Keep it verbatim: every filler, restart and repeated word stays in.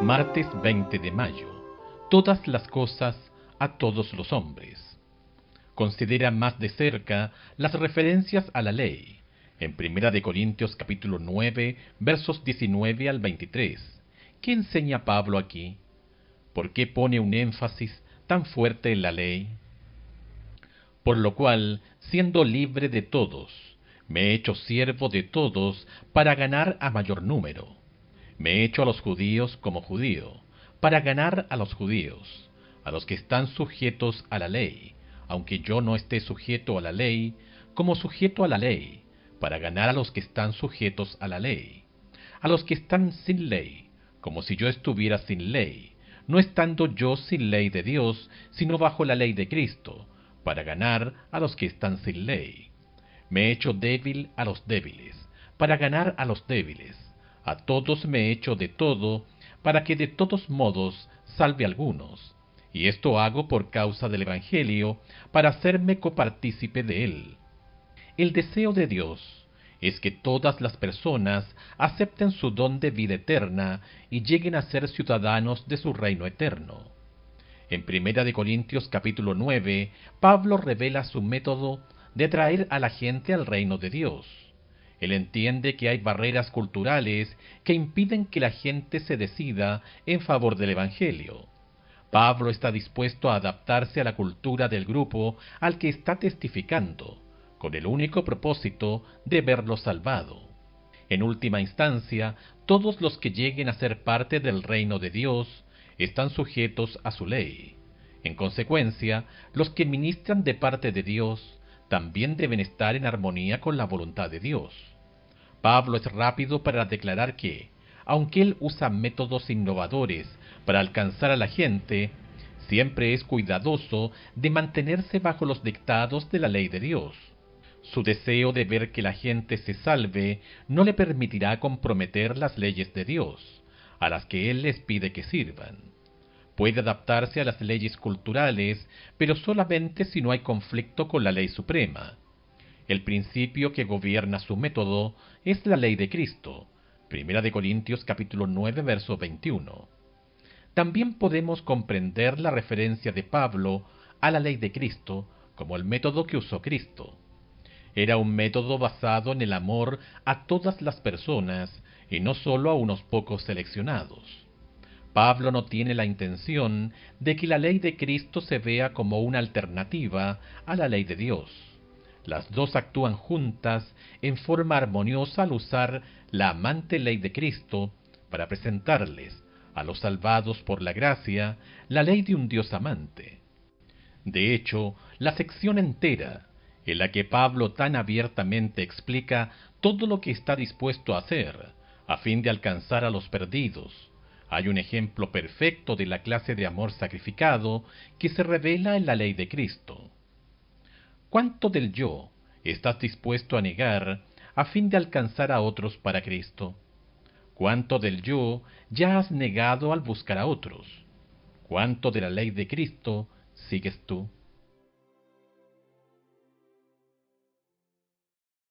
Martes veinte de mayo. Todas las cosas a todos los hombres. Considera más de cerca las referencias a la ley. En Primera de Corintios capítulo nueve, versos diecinueve al veintitrés. ¿Qué enseña Pablo aquí? ¿Por qué pone un énfasis tan fuerte en la ley? Por lo cual, siendo libre de todos, me he hecho siervo de todos para ganar a mayor número. Me he hecho a los judíos como judío, para ganar a los judíos, a los que están sujetos a la ley, aunque yo no esté sujeto a la ley, como sujeto a la ley, para ganar a los que están sujetos a la ley, a los que están sin ley, como si yo estuviera sin ley, no estando yo sin ley de Dios, sino bajo la ley de Cristo, para ganar a los que están sin ley. Me he hecho débil a los débiles, para ganar a los débiles. A todos me he hecho de todo, para que de todos modos salve a algunos. Y esto hago por causa del Evangelio, para hacerme copartícipe de él. El deseo de Dios es que todas las personas acepten su don de vida eterna y lleguen a ser ciudadanos de su reino eterno. En Primera de Corintios capítulo nueve, Pablo revela su método de traer a la gente al reino de Dios. Él entiende que hay barreras culturales que impiden que la gente se decida en favor del Evangelio. Pablo está dispuesto a adaptarse a la cultura del grupo al que está testificando, con el único propósito de verlo salvado. En última instancia, todos los que lleguen a ser parte del reino de Dios están sujetos a su ley. En consecuencia, los que ministran de parte de Dios también deben estar en armonía con la voluntad de Dios. Pablo es rápido para declarar que, aunque él usa métodos innovadores para alcanzar a la gente, siempre es cuidadoso de mantenerse bajo los dictados de la ley de Dios. Su deseo de ver que la gente se salve no le permitirá comprometer las leyes de Dios, a las que él les pide que sirvan. Puede adaptarse a las leyes culturales, pero solamente si no hay conflicto con la ley suprema. El principio que gobierna su método es la ley de Cristo. Primera de Corintios capítulo nueve, verso veintiuno. También podemos comprender la referencia de Pablo a la ley de Cristo como el método que usó Cristo. Era un método basado en el amor a todas las personas y no solo a unos pocos seleccionados. Pablo no tiene la intención de que la ley de Cristo se vea como una alternativa a la ley de Dios. Las dos actúan juntas en forma armoniosa al usar la amante ley de Cristo para presentarles a los salvados por la gracia la ley de un Dios amante. De hecho, la sección entera, en la que Pablo tan abiertamente explica todo lo que está dispuesto a hacer a fin de alcanzar a los perdidos, hay un ejemplo perfecto de la clase de amor sacrificado que se revela en la ley de Cristo. ¿Cuánto del yo estás dispuesto a negar a fin de alcanzar a otros para Cristo? ¿Cuánto del yo ya has negado al buscar a otros? ¿Cuánto de la ley de Cristo sigues tú?